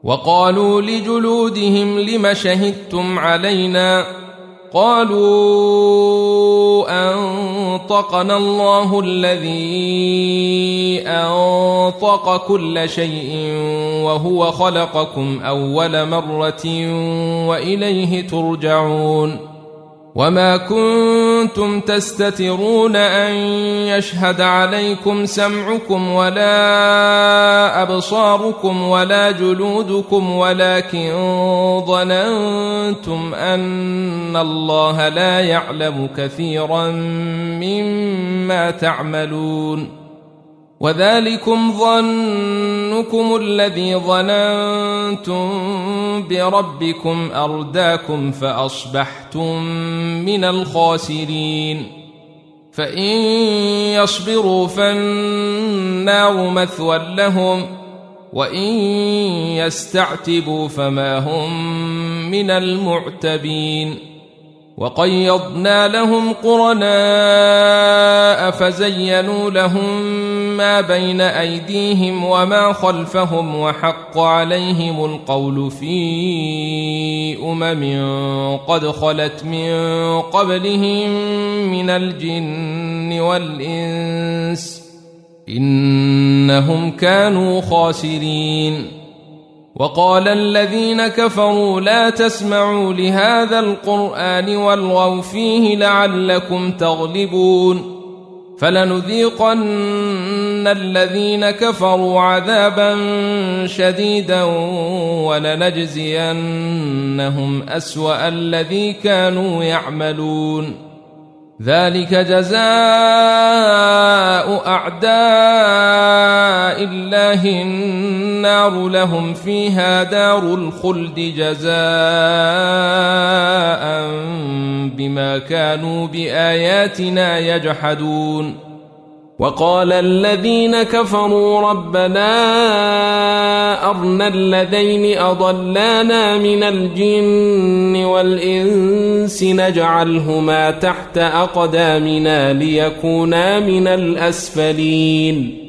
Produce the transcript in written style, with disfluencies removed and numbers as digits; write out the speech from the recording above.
وقالوا لجلودهم لم شهدتم علينا قالوا أنطقنا الله الذي أنطق كل شيء وهو خلقكم أول مرة وإليه ترجعون وما كنتم تستترون أن يشهد عليكم سمعكم ولا أبصاركم ولا جلودكم ولكن ظننتم أن الله لا يعلم كثيرا مما تعملون وذلكم ظنكم الذي ظننتم بربكم أرداكم فأصبحتم من الخاسرين فإن يصبروا فالنار مثوى لهم وإن يستعتبوا فما هم من المعتبين وقيضنا لهم قرناء فزينوا لهم ما بين أيديهم وما خلفهم وحق عليهم القول في قد خلت من قبلهم من الجن والإنس إنهم كانوا خاسرين وقال الذين كفروا لا تسمعوا لهذا القرآن والغوا فيه لعلكم تغلبون فلنذيقن الذين كفروا عذابا شديدا ولنجزينهم أسوأ الذي كانوا يعملون ذلك جزاء أعداء الله النار لهم فيها دار الخلد جزاء بما كانوا بآياتنا يجحدون وقال الذين كفروا ربنا أرنا الذين أضلانا من الجن والإنس نجعلهما تحت أقدامنا ليكونا من الأسفلين